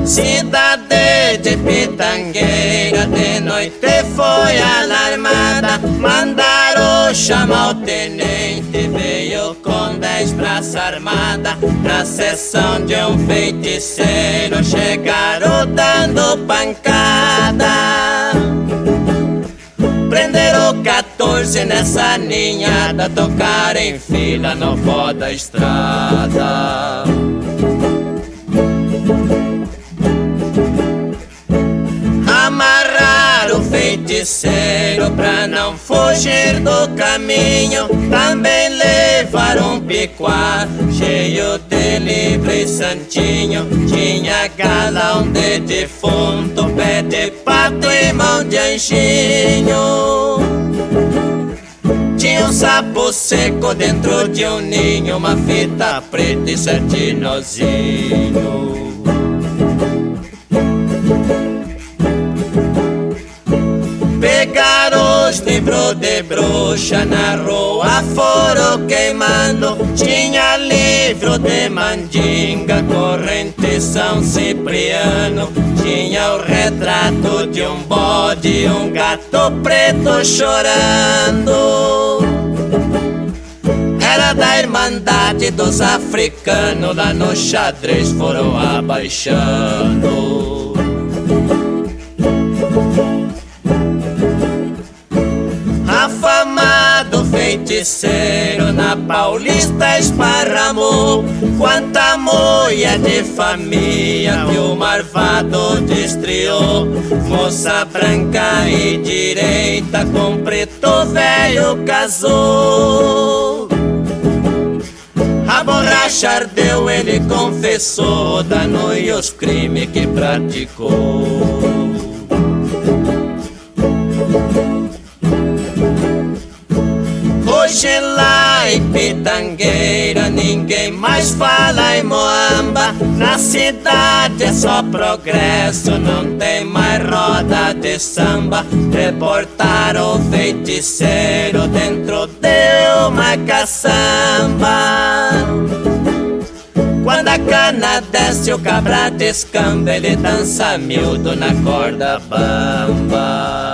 Cidade de Pitangueira, de noite foi alarmada. Mandaram chamar o tenente, veio com 10 braças armadas. Na sessão de um feiticeiro, chegaram dando pancada. Prenderam 14 nessa ninhada, tocaram em fila no pó da estrada. Amarraram o feiticeiro pra não fugir do caminho. Também levaram um picuá cheio de livre e santinho. Tinha galão de defunto, pé de pato e mão de anjinho. Tinha um sapo seco dentro de um ninho, uma fita preta e 7 nozinhos. Pegaram os livros de bruxa, na rua foram queimando. Tinha livro de mandinga, corrente São Cipriano. Tinha o retrato de um bode e um gato preto chorando. Era da Irmandade dos Africanos, lá no xadrez foram abaixando. Afamado feiticeiro na Paulista esparramou. Quanta moia de família que o marvado destriou. Moça branca e direita com preto velho casou. A borracha ardeu, ele confessou dano e os crimes que praticou. Hoje lá em Pitangueira ninguém mais fala em Moamba. Na cidade é só progresso, não tem mais roda de samba. Deportaram o feiticeiro dentro de uma caçamba. Quando a cana desce o cabra descamba, ele dança miúdo na corda bamba.